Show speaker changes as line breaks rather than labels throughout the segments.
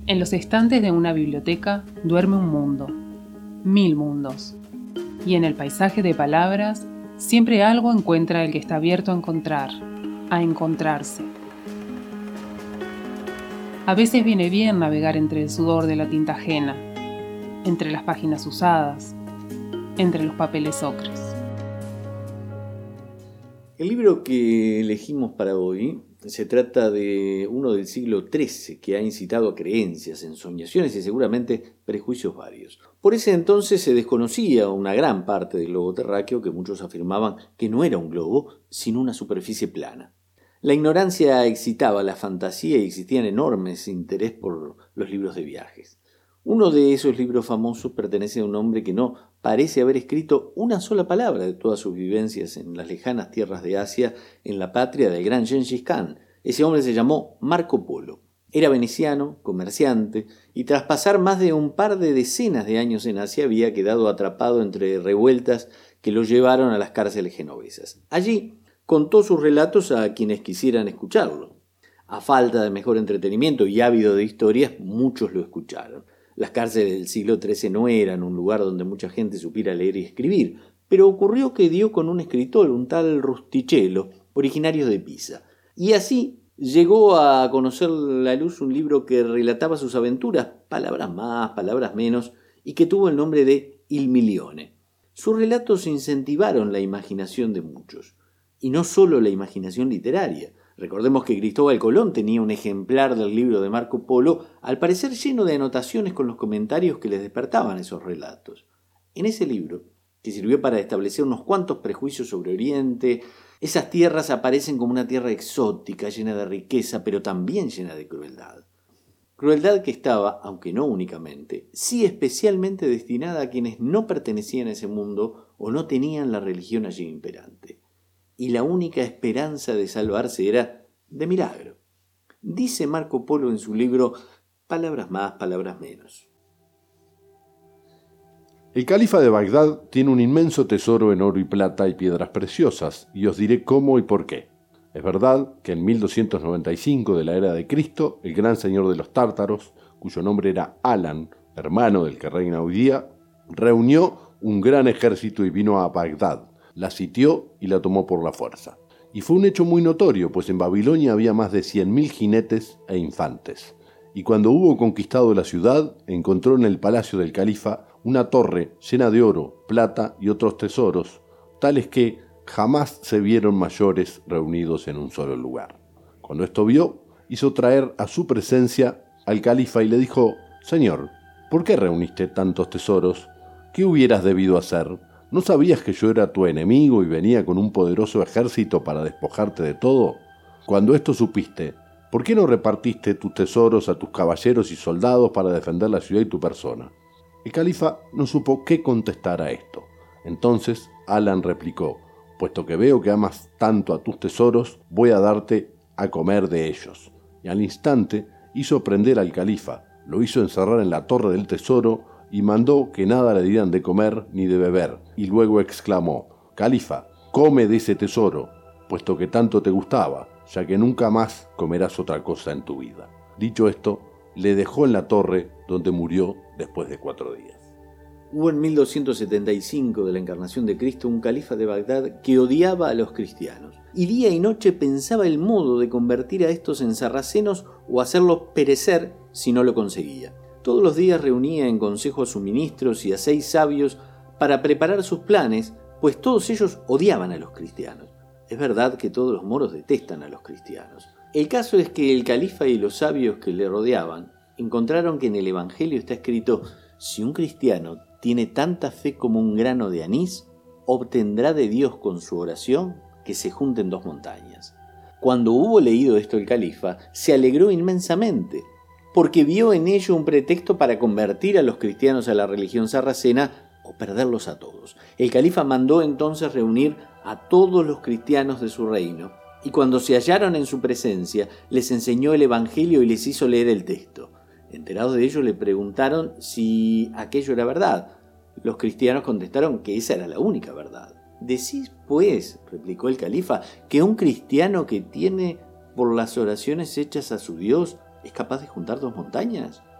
En los estantes de una biblioteca duerme un mundo, 1000 mundos. Y en el paisaje de palabras, siempre algo encuentra el que está abierto a encontrar, a encontrarse. A veces viene bien navegar entre el sudor de la tinta ajena, entre las páginas usadas, entre los papeles ocres.
El libro que elegimos para hoy se trata de uno del siglo XIII que ha incitado a creencias, ensoñaciones y seguramente prejuicios varios. Por ese entonces se desconocía una gran parte del globo terráqueo que muchos afirmaban que no era un globo, sino una superficie plana. La ignorancia excitaba la fantasía y existían enormes interés por los libros de viajes. Uno de esos libros famosos pertenece a un hombre que no parece haber escrito una sola palabra de todas sus vivencias en las lejanas tierras de Asia, en la patria del gran Gengis Khan. Ese hombre se llamó Marco Polo. Era veneciano, comerciante, y tras pasar más de un par de decenas de años en Asia había quedado atrapado entre revueltas que lo llevaron a las cárceles genovesas. Allí contó sus relatos a quienes quisieran escucharlo. A falta de mejor entretenimiento y ávido de historias, muchos lo escucharon. Las cárceles del siglo XIII no eran un lugar donde mucha gente supiera leer y escribir, pero ocurrió que dio con un escritor, un tal Rustichello, originario de Pisa. Y así llegó a conocer la luz un libro que relataba sus aventuras, palabras más, palabras menos, y que tuvo el nombre de Il Milione. Sus relatos incentivaron la imaginación de muchos, y no solo la imaginación literaria. Recordemos que Cristóbal Colón tenía un ejemplar del libro de Marco Polo, al parecer lleno de anotaciones con los comentarios que les despertaban esos relatos. En ese libro, que sirvió para establecer unos cuantos prejuicios sobre Oriente, esas tierras aparecen como una tierra exótica, llena de riqueza, pero también llena de crueldad. Crueldad que estaba, aunque no únicamente, sí especialmente destinada a quienes no pertenecían a ese mundo o no tenían la religión allí imperante. Y la única esperanza de salvarse era de milagro. Dice Marco Polo en su libro Palabras más, palabras menos.
El califa de Bagdad tiene un inmenso tesoro en oro y plata y piedras preciosas, y os diré cómo y por qué. Es verdad que en 1295 de la era de Cristo, el gran señor de los tártaros, cuyo nombre era Alan, hermano del que reina hoy día, reunió un gran ejército y vino a Bagdad. La sitió y la tomó por la fuerza. Y fue un hecho muy notorio, pues en Babilonia había más de 100.000 jinetes e infantes. Y cuando hubo conquistado la ciudad, encontró en el palacio del califa una torre llena de oro, plata y otros tesoros, tales que jamás se vieron mayores reunidos en un solo lugar. Cuando esto vio, hizo traer a su presencia al califa y le dijo: «Señor, ¿por qué reuniste tantos tesoros? ¿Qué hubieras debido hacer? ¿No sabías que yo era tu enemigo y venía con un poderoso ejército para despojarte de todo? Cuando esto supiste, ¿por qué no repartiste tus tesoros a tus caballeros y soldados para defender la ciudad y tu persona?» El califa no supo qué contestar a esto. Entonces Alan replicó: «Puesto que veo que amas tanto a tus tesoros, voy a darte a comer de ellos». Y al instante hizo prender al califa, lo hizo encerrar en la torre del tesoro y mandó que nada le dieran de comer ni de beber, y luego exclamó: «Califa, come de ese tesoro, puesto que tanto te gustaba, ya que nunca más comerás otra cosa en tu vida». Dicho esto, le dejó en la torre, donde murió después de 4 días.
Hubo en 1275 de la encarnación de Cristo un califa de Bagdad que odiaba a los cristianos, y día y noche pensaba el modo de convertir a estos en sarracenos o hacerlos perecer si no lo conseguía. Todos los días reunía en consejo a sus ministros y a 6 sabios para preparar sus planes, pues todos ellos odiaban a los cristianos. Es verdad que todos los moros detestan a los cristianos. El caso es que el califa y los sabios que le rodeaban encontraron que en el Evangelio está escrito: «Si un cristiano tiene tanta fe como un grano de anís, obtendrá de Dios con su oración que se junten 2 montañas». Cuando hubo leído esto el califa, se alegró inmensamente, porque vio en ello un pretexto para convertir a los cristianos a la religión sarracena o perderlos a todos. El califa mandó entonces reunir a todos los cristianos de su reino, y cuando se hallaron en su presencia, les enseñó el Evangelio y les hizo leer el texto. Enterados de ello, le preguntaron si aquello era verdad. Los cristianos contestaron que esa era la única verdad. «Decís, pues», replicó el califa, «que un cristiano que tiene por las oraciones hechas a su Dios es capaz de juntar 2 montañas.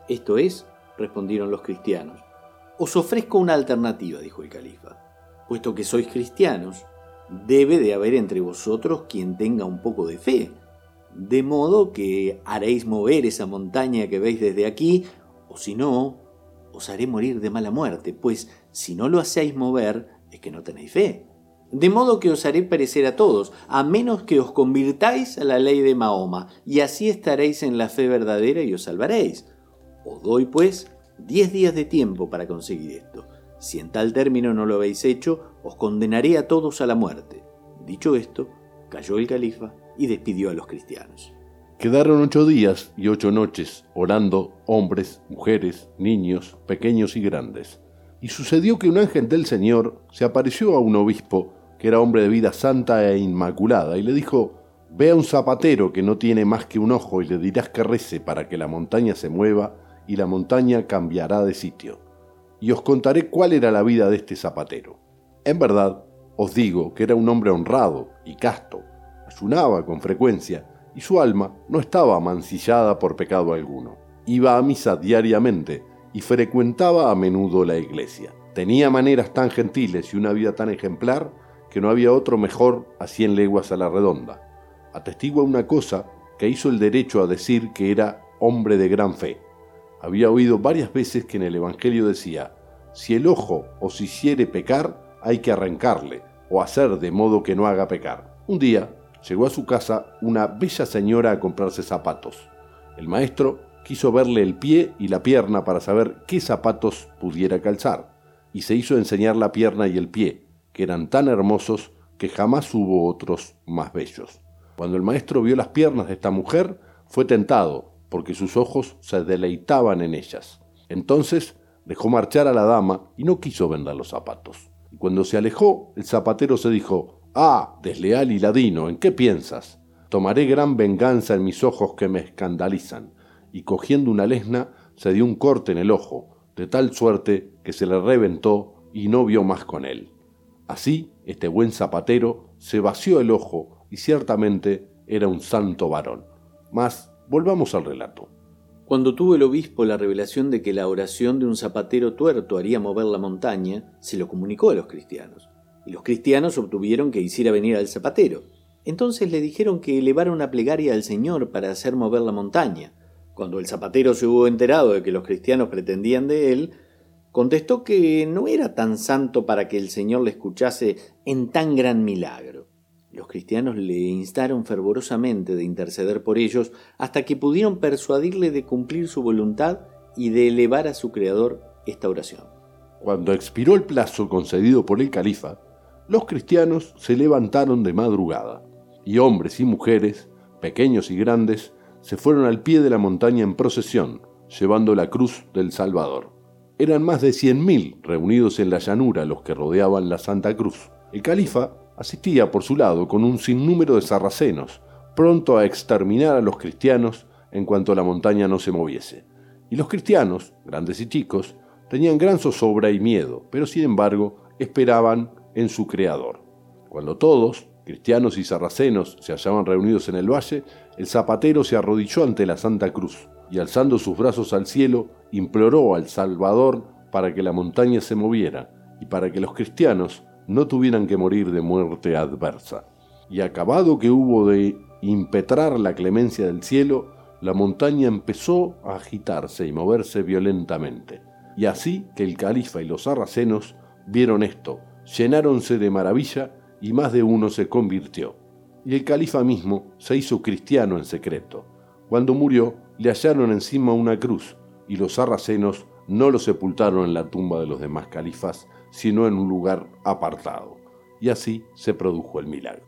Esto es, respondieron los cristianos. Os ofrezco una alternativa, dijo el califa. Puesto que sois cristianos, debe de haber entre vosotros quien tenga un poco de fe, de modo que haréis mover esa montaña que veis desde aquí, o si no, os haré morir de mala muerte, pues si no lo hacéis mover, es que no tenéis fe. De modo que os haré perecer a todos, a menos que os convirtáis a la ley de Mahoma, y así estaréis en la fe verdadera y os salvaréis. Os doy, pues, 10 días de tiempo para conseguir esto. Si en tal término no lo habéis hecho, os condenaré a todos a la muerte. Dicho esto, cayó el califa y despidió a los cristianos.
Quedaron 8 días y 8 noches orando hombres, mujeres, niños, pequeños y grandes. Y sucedió que un ángel del Señor se apareció a un obispo que era hombre de vida santa e inmaculada y le dijo: «Ve a un zapatero que no tiene más que un ojo y le dirás que rece para que la montaña se mueva y la montaña cambiará de sitio. Y os contaré cuál era la vida de este zapatero. En verdad, os digo que era un hombre honrado y casto, ayunaba con frecuencia y su alma no estaba mancillada por pecado alguno. Iba a misa diariamente y frecuentaba a menudo la iglesia. Tenía maneras tan gentiles y una vida tan ejemplar que no había otro mejor a 100 leguas a la redonda. Atestigua una cosa que hizo el derecho a decir que era hombre de gran fe. Había oído varias veces que en el Evangelio decía: si el ojo os hiciere pecar, hay que arrancarle, o hacer de modo que no haga pecar. Un día llegó a su casa una bella señora a comprarse zapatos. El maestro quiso verle el pie y la pierna para saber qué zapatos pudiera calzar, y se hizo enseñar la pierna y el pie, que eran tan hermosos que jamás hubo otros más bellos. Cuando el maestro vio las piernas de esta mujer, fue tentado, porque sus ojos se deleitaban en ellas. Entonces dejó marchar a la dama y no quiso vender los zapatos. Y cuando se alejó, el zapatero se dijo: «Ah, desleal y ladino, ¿en qué piensas? Tomaré gran venganza en mis ojos que me escandalizan». Y cogiendo una lesna, se dio un corte en el ojo, de tal suerte que se le reventó y no vio más con él. Así, este buen zapatero se vació el ojo y ciertamente era un santo varón. Mas volvamos al relato.
Cuando tuvo el obispo la revelación de que la oración de un zapatero tuerto haría mover la montaña, se lo comunicó a los cristianos, y los cristianos obtuvieron que hiciera venir al zapatero. Entonces le dijeron que elevara una plegaria al Señor para hacer mover la montaña. Cuando el zapatero se hubo enterado de que los cristianos pretendían de él, contestó que no era tan santo para que el Señor le escuchase en tan gran milagro. Los cristianos le instaron fervorosamente de interceder por ellos hasta que pudieron persuadirle de cumplir su voluntad y de elevar a su Creador esta oración.
Cuando expiró el plazo concedido por el califa, los cristianos se levantaron de madrugada, y hombres y mujeres, pequeños y grandes, se fueron al pie de la montaña en procesión, llevando la cruz del Salvador. Eran más de 100.000 reunidos en la llanura los que rodeaban la Santa Cruz. El califa asistía por su lado con un sinnúmero de sarracenos, pronto a exterminar a los cristianos en cuanto la montaña no se moviese. Y los cristianos, grandes y chicos, tenían gran zozobra y miedo, pero sin embargo esperaban en su Creador. Cuando todos, cristianos y sarracenos, se hallaban reunidos en el valle, el zapatero se arrodilló ante la Santa Cruz y, alzando sus brazos al cielo, imploró al Salvador para que la montaña se moviera y para que los cristianos no tuvieran que morir de muerte adversa. Y acabado que hubo de impetrar la clemencia del cielo, la montaña empezó a agitarse y moverse violentamente. Y así que el califa y los sarracenos vieron esto, llenáronse de maravilla y más de uno se convirtió. Y el califa mismo se hizo cristiano en secreto. Cuando murió, le hallaron encima una cruz, y los sarracenos no lo sepultaron en la tumba de los demás califas, sino en un lugar apartado. Y así se produjo el milagro.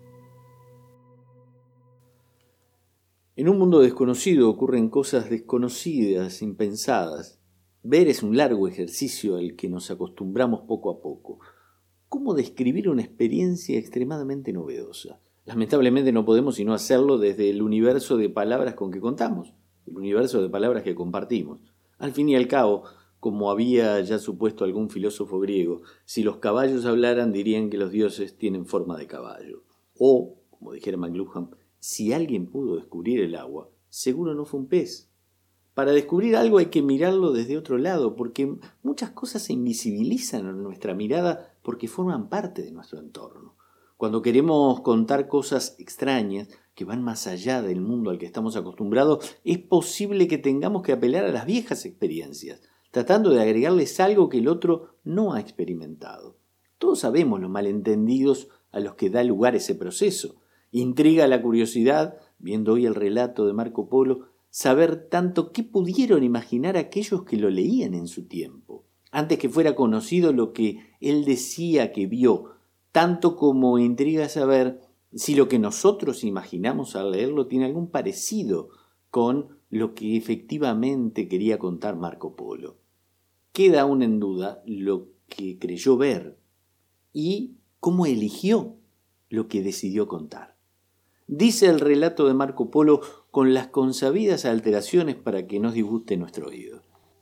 En un mundo desconocido ocurren cosas desconocidas, impensadas. Ver es un largo ejercicio al que nos acostumbramos poco a poco. ¿Cómo describir una experiencia extremadamente novedosa? Lamentablemente no podemos sino hacerlo desde el universo de palabras con que contamos, el universo de palabras que compartimos. Al fin y al cabo, como había ya supuesto algún filósofo griego, si los caballos hablaran dirían que los dioses tienen forma de caballo. O, como dijera McLuhan, si alguien pudo descubrir el agua, seguro no fue un pez. Para descubrir algo hay que mirarlo desde otro lado, porque muchas cosas se invisibilizan en nuestra mirada porque forman parte de nuestro entorno. Cuando queremos contar cosas extrañas que van más allá del mundo al que estamos acostumbrados, es posible que tengamos que apelar a las viejas experiencias, tratando de agregarles algo que el otro no ha experimentado. Todos sabemos los malentendidos a los que da lugar ese proceso. Intriga la curiosidad, viendo hoy el relato de Marco Polo, saber tanto qué pudieron imaginar aquellos que lo leían en su tiempo, antes que fuera conocido lo que él decía que vio, tanto como intriga saber si lo que nosotros imaginamos al leerlo tiene algún parecido con lo que efectivamente quería contar Marco Polo. Queda aún en duda lo que creyó ver y cómo eligió lo que decidió contar. Dice el relato de Marco Polo con las consabidas alteraciones para que nos disguste nuestro oído.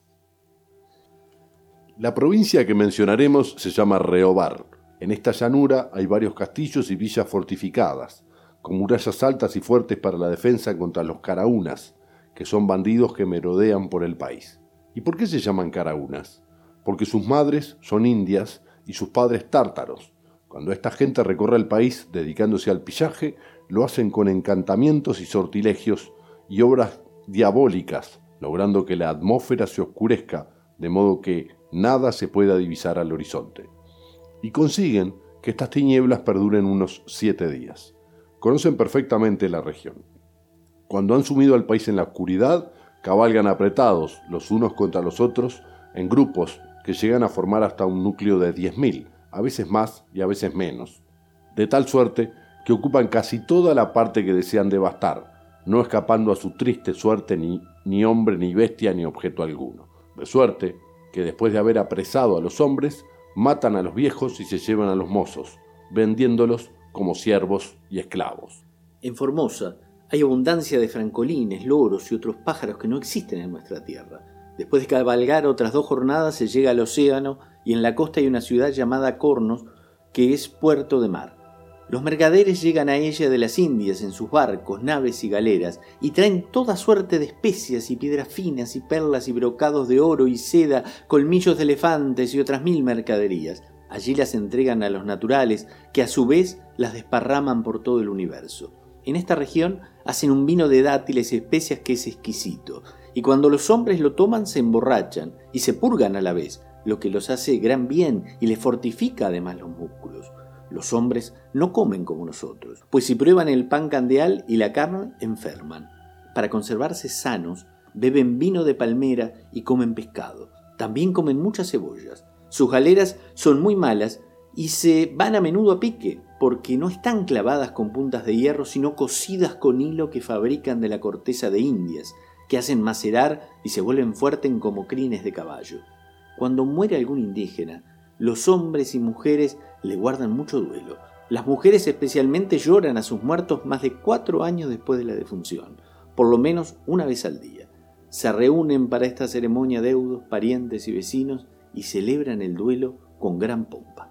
La provincia que mencionaremos se llama Reobar. En esta llanura hay varios castillos y villas fortificadas, con murallas altas y fuertes para la defensa contra los caraunas, que son bandidos que merodean por el país. ¿Y por qué se llaman caraunas? Porque sus madres son indias y sus padres tártaros. Cuando esta gente recorre el país dedicándose al pillaje, lo hacen con encantamientos y sortilegios y obras diabólicas, logrando que la atmósfera se oscurezca, de modo que nada se pueda divisar al horizonte. Y consiguen que estas tinieblas perduren unos 7 días. Conocen perfectamente la región. Cuando han sumido al país en la oscuridad, cabalgan apretados los unos contra los otros en grupos que llegan a formar hasta un núcleo de 10.000, a veces más y a veces menos, de tal suerte que ocupan casi toda la parte que desean devastar, no escapando a su triste suerte ni hombre, ni bestia, ni objeto alguno. De suerte que después de haber apresado a los hombres, matan a los viejos y se llevan a los mozos, vendiéndolos como siervos y esclavos.
En Formosa hay abundancia de francolines, loros y otros pájaros que no existen en nuestra tierra. Después de cabalgar otras 2 jornadas se llega al océano y en la costa hay una ciudad llamada Cornos, que es puerto de mar. Los mercaderes llegan a ella de las Indias en sus barcos, naves y galeras, y traen toda suerte de especias y piedras finas y perlas y brocados de oro y seda, colmillos de elefantes y otras 1000 mercaderías. Allí las entregan a los naturales, que a su vez las desparraman por todo el universo. En esta región hacen un vino de dátiles y especias que es exquisito, y cuando los hombres lo toman se emborrachan y se purgan a la vez, lo que los hace gran bien y les fortifica además los músculos. Los hombres no comen como nosotros, pues si prueban el pan candeal y la carne, enferman. Para conservarse sanos, beben vino de palmera y comen pescado. También comen muchas cebollas. Sus galeras son muy malas y se van a menudo a pique, porque no están clavadas con puntas de hierro, sino cosidas con hilo que fabrican de la corteza de indias, que hacen macerar y se vuelven fuertes como crines de caballo. Cuando muere algún indígena, los hombres y mujeres le guardan mucho duelo. Las mujeres especialmente lloran a sus muertos más de 4 años después de la defunción, por lo menos una vez al día. Se reúnen para esta ceremonia deudos, parientes y vecinos y celebran el duelo con gran pompa.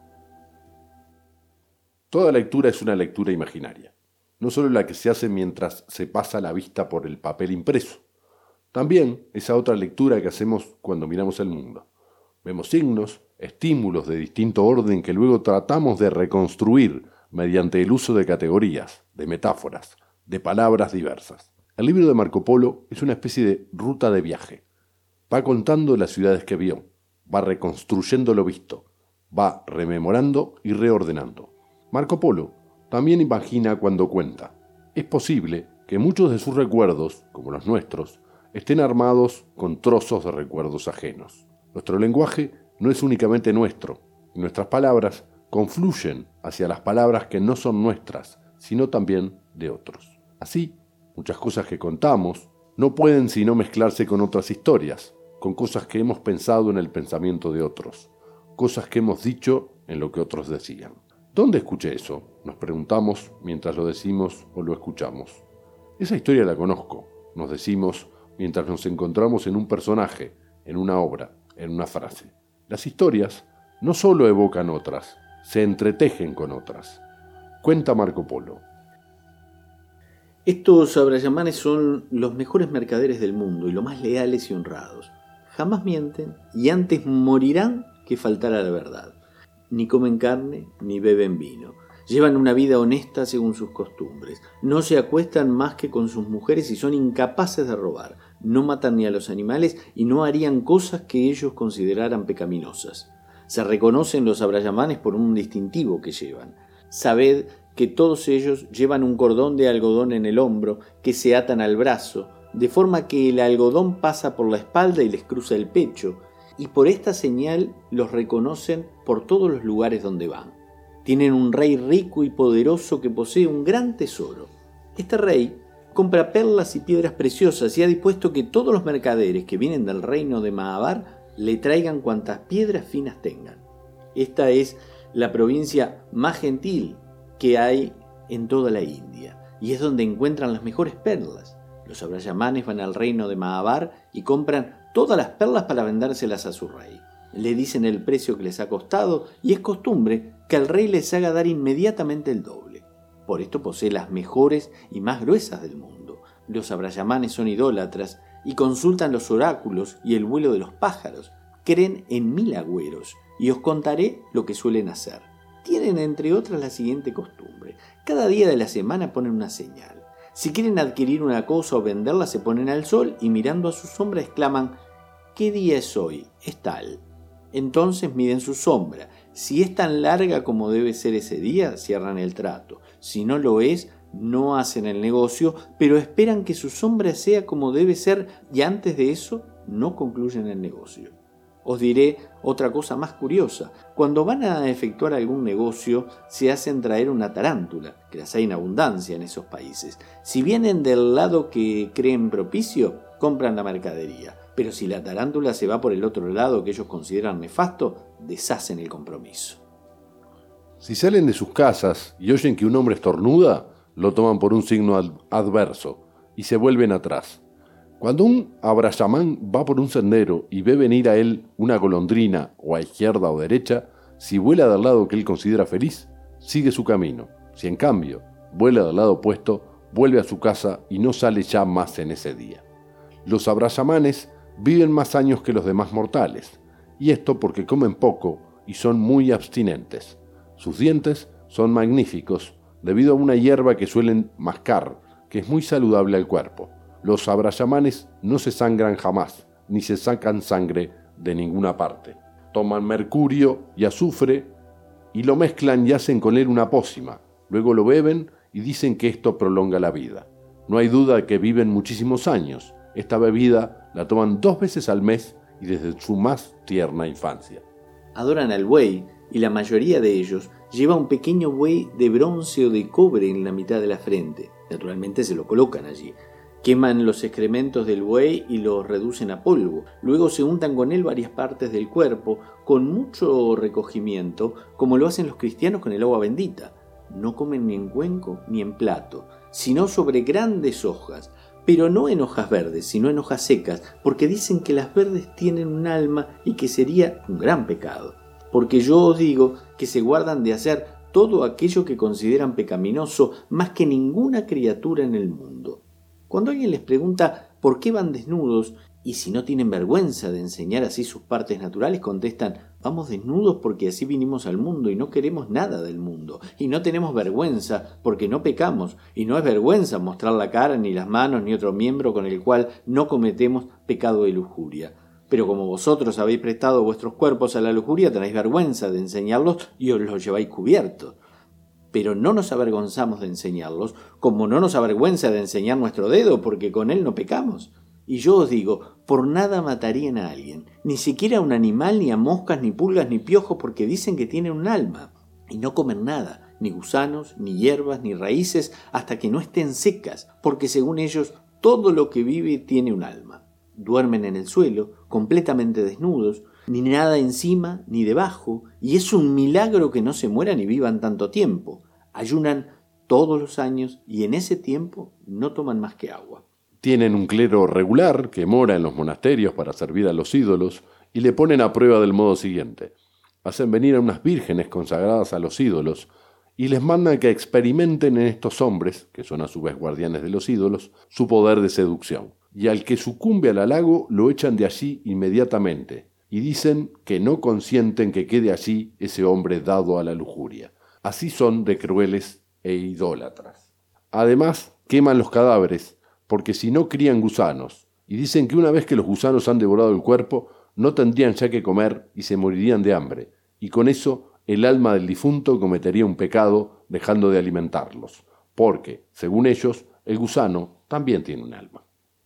Toda lectura es una lectura imaginaria, no solo la que se hace mientras se pasa la vista por el papel impreso, también esa otra lectura que hacemos cuando miramos el mundo. Vemos signos, estímulos de distinto orden que luego tratamos de reconstruir mediante el uso de categorías, de metáforas, de palabras diversas. El libro de Marco Polo es una especie de ruta de viaje. Va contando las ciudades que vio, va reconstruyendo lo visto, va rememorando y reordenando. Marco Polo también imagina cuando cuenta. Es posible que muchos de sus recuerdos, como los nuestros, estén armados con trozos de recuerdos ajenos. Nuestro lenguaje no es únicamente nuestro, y nuestras palabras confluyen hacia las palabras que no son nuestras, sino también de otros. Así, muchas cosas que contamos no pueden sino mezclarse con otras historias, con cosas que hemos pensado en el pensamiento de otros, cosas que hemos dicho en lo que otros decían. ¿Dónde escuché eso?, nos preguntamos mientras lo decimos o lo escuchamos. Esa historia la conozco, nos decimos mientras nos encontramos en un personaje, en una obra, en una frase. Las historias no solo evocan otras, se entretejen con otras. Cuenta Marco Polo.
Estos abrayamanes son los mejores mercaderes del mundo y los más leales y honrados. Jamás mienten y antes morirán que faltar a la verdad. Ni comen carne ni beben vino. Llevan una vida honesta según sus costumbres. No se acuestan más que con sus mujeres y son incapaces de robar. No matan ni a los animales y no harían cosas que ellos consideraran pecaminosas. Se reconocen los abrayamanes por un distintivo que llevan. Sabed que todos ellos llevan un cordón de algodón en el hombro que se atan al brazo, de forma que el algodón pasa por la espalda y les cruza el pecho, y por esta señal los reconocen por todos los lugares donde van. Tienen un rey rico y poderoso que posee un gran tesoro. Este rey compra perlas y piedras preciosas y ha dispuesto que todos los mercaderes que vienen del reino de Maabar le traigan cuantas piedras finas tengan. Esta es la provincia más gentil que hay en toda la India, y es donde encuentran las mejores perlas. Los abrayamanes van al reino de Maabar y compran todas las perlas para vendérselas a su rey. Le dicen el precio que les ha costado y es costumbre que el rey les haga dar inmediatamente el doble. Por esto posee las mejores y más gruesas del mundo. Los abrayamanes son idólatras y consultan los oráculos y el vuelo de los pájaros. Creen en 1000 agüeros y os contaré lo que suelen hacer. Tienen entre otras la siguiente costumbre. Cada día de la semana ponen una señal. Si quieren adquirir una cosa o venderla se ponen al sol y mirando a su sombra exclaman: ¿qué día es hoy? Es tal. Entonces miden su sombra. Si es tan larga como debe ser ese día, cierran el trato. Si no lo es, no hacen el negocio, pero esperan que su sombra sea como debe ser y antes de eso no concluyen el negocio. Os diré otra cosa más curiosa. Cuando van a efectuar algún negocio, se hacen traer una tarántula, que las hay en abundancia en esos países. Si vienen del lado que creen propicio, compran la mercadería. Pero si la tarántula se va por el otro lado que ellos consideran nefasto, deshacen el compromiso.
Si salen de sus casas y oyen que un hombre estornuda, lo toman por un signo adverso y se vuelven atrás. Cuando un abrayamán va por un sendero y ve venir a él una golondrina o a izquierda o derecha, si vuela del lado que él considera feliz, sigue su camino. Si en cambio vuela del lado opuesto, vuelve a su casa y no sale ya más en ese día. Los abrayamanes viven más años que los demás mortales, y esto porque comen poco y son muy abstinentes. Sus dientes son magníficos debido a una hierba que suelen mascar, que es muy saludable al cuerpo. Los abrayamanes no se sangran jamás, ni se sacan sangre de ninguna parte. Toman mercurio y azufre y lo mezclan y hacen con él una pócima. Luego lo beben y dicen que esto prolonga la vida. No hay duda de que viven muchísimos años. Esta bebida la toman 2 veces al mes y desde su más tierna infancia.
Adoran al buey y la mayoría de ellos lleva un pequeño buey de bronce o de cobre en la mitad de la frente. Naturalmente se lo colocan allí. Queman los excrementos del buey y los reducen a polvo. Luego se untan con él varias partes del cuerpo con mucho recogimiento, como lo hacen los cristianos con el agua bendita. No comen ni en cuenco ni en plato, sino sobre grandes hojas, pero no en hojas verdes, sino en hojas secas, porque dicen que las verdes tienen un alma y que sería un gran pecado. Porque yo os digo que se guardan de hacer todo aquello que consideran pecaminoso más que ninguna criatura en el mundo. Cuando alguien les pregunta por qué van desnudos y si no tienen vergüenza de enseñar así sus partes naturales, contestan: vamos desnudos porque así vinimos al mundo y no queremos nada del mundo, y no tenemos vergüenza porque no pecamos, y no es vergüenza mostrar la cara, ni las manos, ni otro miembro con el cual no cometemos pecado de lujuria. Pero como vosotros habéis prestado vuestros cuerpos a la lujuria, tenéis vergüenza de enseñarlos y os los lleváis cubiertos. Pero no nos avergonzamos de enseñarlos, como no nos avergüenza de enseñar nuestro dedo, porque con él no pecamos. Y yo os digo, por nada matarían a alguien, ni siquiera a un animal, ni a moscas, ni pulgas, ni piojos, porque dicen que tienen un alma, y no comen nada, ni gusanos, ni hierbas, ni raíces, hasta que no estén secas, porque según ellos, todo lo que vive tiene un alma. Duermen en el suelo, completamente desnudos, ni nada encima ni debajo, y es un milagro que no se mueran y vivan tanto tiempo. Ayunan todos los años y en ese tiempo no toman más que agua.
Tienen un clero regular que mora en los monasterios para servir a los ídolos y le ponen a prueba del modo siguiente. Hacen venir a unas vírgenes consagradas a los ídolos y les mandan que experimenten en estos hombres, que son a su vez guardianes de los ídolos, su poder de seducción. Y al que sucumbe al halago lo echan de allí inmediatamente, y dicen que no consienten que quede allí ese hombre dado a la lujuria. Así son de crueles e idólatras. Además, queman los cadáveres, porque si no crían gusanos, y dicen que una vez que los gusanos han devorado el cuerpo, no tendrían ya que comer y se morirían de hambre, y con eso el alma del difunto cometería un pecado dejando de alimentarlos, porque, según ellos, el gusano también tiene un alma.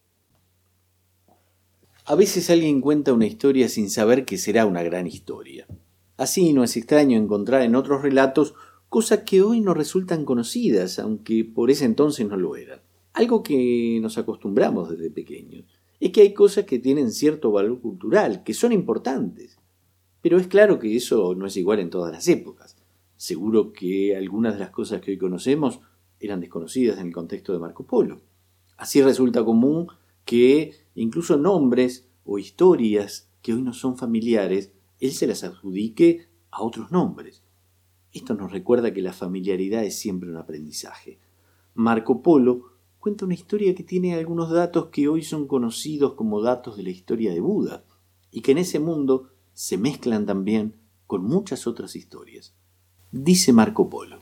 A veces alguien cuenta una historia sin saber que será una gran historia. Así no es extraño encontrar en otros relatos cosas que hoy nos resultan conocidas, aunque por ese entonces no lo eran. Algo que nos acostumbramos desde pequeños es que hay cosas que tienen cierto valor cultural, que son importantes. Pero es claro que eso no es igual en todas las épocas. Seguro que algunas de las cosas que hoy conocemos eran desconocidas en el contexto de Marco Polo. Así resulta común que incluso nombres o historias que hoy no son familiares, él se las adjudique a otros nombres. Esto nos recuerda que la familiaridad es siempre un aprendizaje. Marco Polo cuenta una historia que tiene algunos datos que hoy son conocidos como datos de la historia de Buda, y que en ese mundo se mezclan también con muchas otras historias. Dice Marco Polo: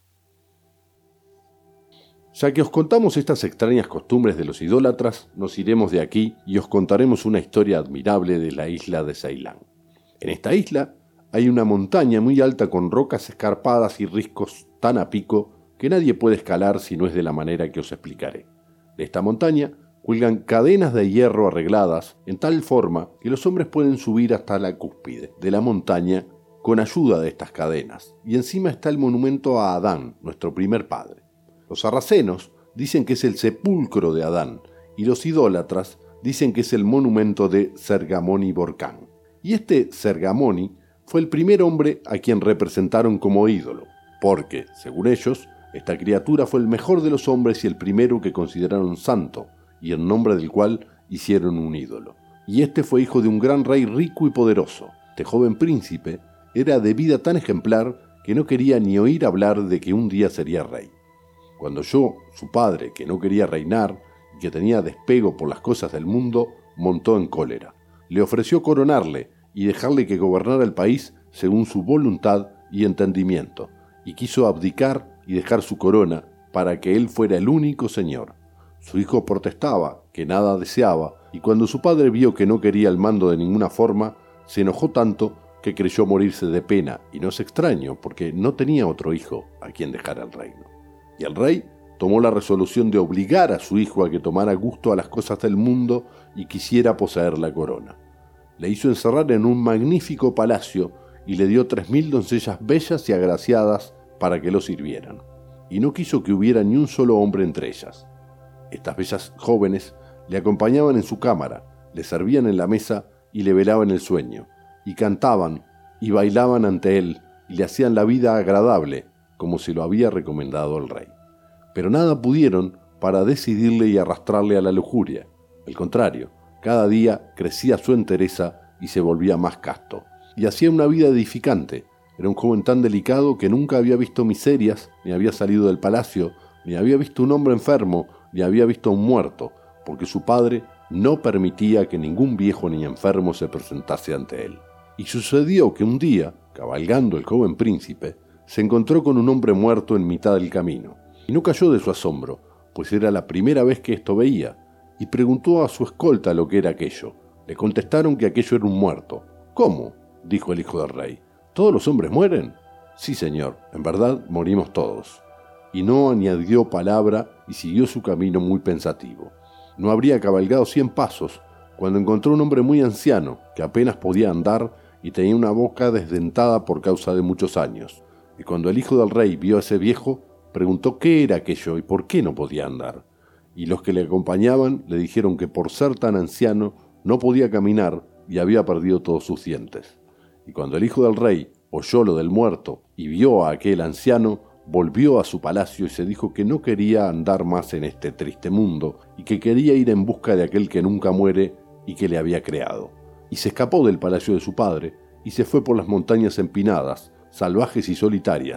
Ya que os contamos estas extrañas costumbres de los idólatras, nos iremos de aquí y os contaremos una historia admirable de la isla de Ceilán. En esta isla hay una montaña muy alta con rocas escarpadas y riscos tan a pico que nadie puede escalar si no es de la manera que os explicaré. De esta montaña cuelgan cadenas de hierro arregladas en tal forma que los hombres pueden subir hasta la cúspide de la montaña con ayuda de estas cadenas, y encima está el monumento a Adán, nuestro primer padre. Los sarracenos dicen que es el sepulcro de Adán, y los idólatras dicen que es el monumento de Sergamoni Borcán. Y este Sergamoni fue el primer hombre a quien representaron como ídolo, porque, según ellos, esta criatura fue el mejor de los hombres y el primero que consideraron santo, y en nombre del cual hicieron un ídolo. Y este fue hijo de un gran rey rico y poderoso. Este joven príncipe era de vida tan ejemplar que no quería ni oír hablar de que un día sería rey. Cuando oyó su padre que no quería reinar y que tenía despego por las cosas del mundo, montó en cólera. Le ofreció coronarle y dejarle que gobernara el país según su voluntad y entendimiento, y quiso abdicar y dejar su corona para que él fuera el único señor. Su hijo protestaba, que nada deseaba, y cuando su padre vio que no quería el mando de ninguna forma, se enojó tanto que creyó morirse de pena, y no es extraño, porque no tenía otro hijo a quien dejar el reino. Y el rey tomó la resolución de obligar a su hijo a que tomara gusto a las cosas del mundo y quisiera poseer la corona. Le hizo encerrar en un magnífico palacio y le dio 3.000 doncellas bellas y agraciadas para que lo sirvieran, y no quiso que hubiera ni un solo hombre entre ellas. Estas bellas jóvenes le acompañaban en su cámara, le servían en la mesa y le velaban el sueño, y cantaban y bailaban ante él y le hacían la vida agradable, como se lo había recomendado el rey. Pero nada pudieron para decidirle y arrastrarle a la lujuria. Al contrario, cada día crecía su entereza y se volvía más casto, y hacía una vida edificante. Era un joven tan delicado que nunca había visto miserias, ni había salido del palacio, ni había visto un hombre enfermo, ni había visto a un muerto, porque su padre no permitía que ningún viejo ni enfermo se presentase ante él. Y sucedió que un día, cabalgando el joven príncipe, se encontró con un hombre muerto en mitad del camino, y no cayó de su asombro, pues era la primera vez que esto veía, y preguntó a su escolta lo que era aquello. Le contestaron que aquello era un muerto. «¿Cómo?», dijo el hijo del rey. «¿Todos los hombres mueren?». «Sí, señor, en verdad morimos todos». Y no añadió palabra y siguió su camino muy pensativo. No habría cabalgado 100 pasos cuando encontró un hombre muy anciano que apenas podía andar y tenía una boca desdentada por causa de muchos años. Y cuando el hijo del rey vio a ese viejo, preguntó qué era aquello y por qué no podía andar. Y los que le acompañaban le dijeron que por ser tan anciano no podía caminar y había perdido todos sus dientes. Y cuando el hijo del rey oyó lo del muerto y vio a aquel anciano, volvió a su palacio y se dijo que no quería andar más en este triste mundo y que quería ir en busca de aquel que nunca muere y que le había creado. Y se escapó del palacio de su padre y se fue por las montañas empinadas, salvajes y solitarias,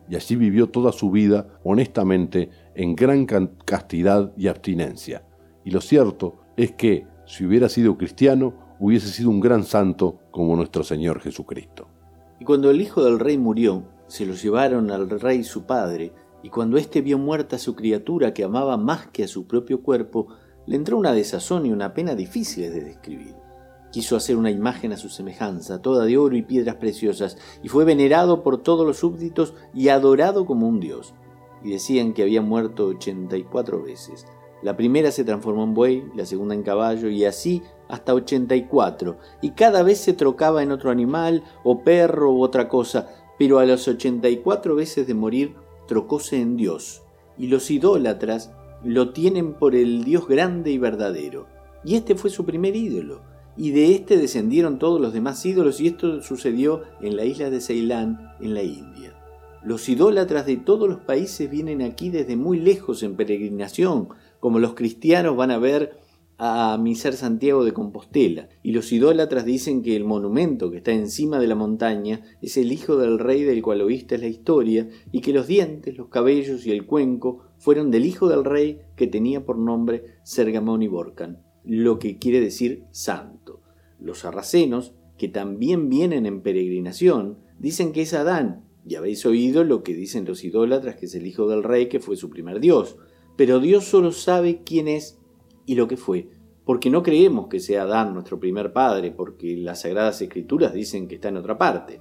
y allí vivió toda su vida honestamente en gran castidad y abstinencia. Y lo cierto es que, si hubiera sido cristiano, hubiese sido un gran santo como nuestro Señor Jesucristo.
Y cuando el hijo del rey murió, se lo llevaron al rey su padre, y cuando éste vio muerta a su criatura que amaba más que a su propio cuerpo, le entró una desazón y una pena difíciles de describir. Quiso hacer una imagen a su semejanza, toda de oro y piedras preciosas, y fue venerado por todos los súbditos y adorado como un dios. Y decían que había muerto 84 veces. La primera se transformó en buey, la segunda en caballo, y así hasta 84, y cada vez se trocaba en otro animal, o perro, u otra cosa, pero a las 84 veces de morir, trocóse en Dios, y los idólatras lo tienen por el Dios grande y verdadero. Y este fue su primer ídolo, y de este descendieron todos los demás ídolos, y esto sucedió en la isla de Ceilán, en la India. Los idólatras de todos los países vienen aquí desde muy lejos en peregrinación, como los cristianos van a ver a mi ser Santiago de Compostela, y los idólatras dicen que el monumento que está encima de la montaña es el hijo del rey del cual oíste la historia, y que los dientes, los cabellos y el cuenco fueron del hijo del rey que tenía por nombre Sergamón Borcan, lo que quiere decir santo. Los sarracenos, que también vienen en peregrinación, dicen que es Adán, y habéis oído lo que dicen los idólatras, que es el hijo del rey que fue su primer dios, pero Dios solo sabe quién es y lo que fue, porque no creemos que sea Adán nuestro primer padre, porque las Sagradas Escrituras dicen que está en otra parte.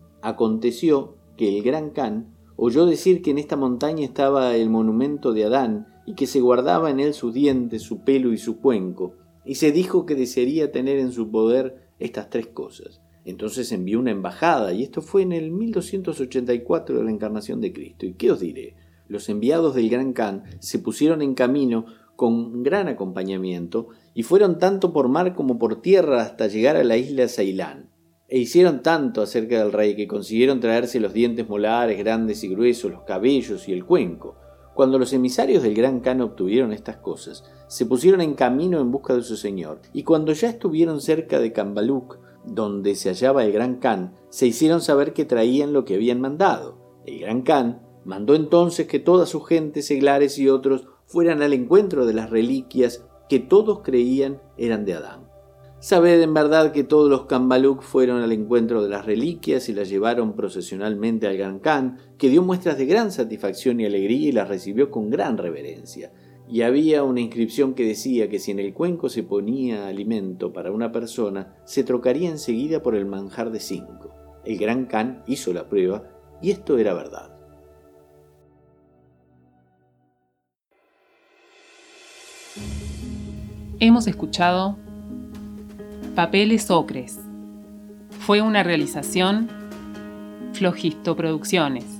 Aconteció que el gran Can oyó decir que en esta montaña estaba el monumento de Adán y que se guardaba en él sus dientes, su pelo y su cuenco, y se dijo que desearía tener en su poder estas tres cosas. Entonces envió una embajada, y esto fue en el 1284 de la encarnación de Cristo. ¿Y qué os diré? Los enviados del gran Can se pusieron en camino con gran acompañamiento, y fueron tanto por mar como por tierra hasta llegar a la isla Ceilán. E hicieron tanto acerca del rey que consiguieron traerse los dientes molares grandes y gruesos, los cabellos y el cuenco. Cuando los emisarios del gran Can obtuvieron estas cosas, se pusieron en camino en busca de su señor, y cuando ya estuvieron cerca de Cambaluc, donde se hallaba el gran Can, se hicieron saber que traían lo que habían mandado. El gran Can mandó entonces que toda su gente, seglares y otros, fueran al encuentro de las reliquias que todos creían eran de Adán. Sabed en verdad que todos los Cambaluc fueron al encuentro de las reliquias y las llevaron procesionalmente al gran Can, que dio muestras de gran satisfacción y alegría y las recibió con gran reverencia. Y había una inscripción que decía que si en el cuenco se ponía alimento para una persona, se trocaría enseguida por el manjar de 5. El gran Can hizo la prueba y esto era verdad.
Hemos escuchado Papeles Ocres. Fue una realización Flogisto Producciones.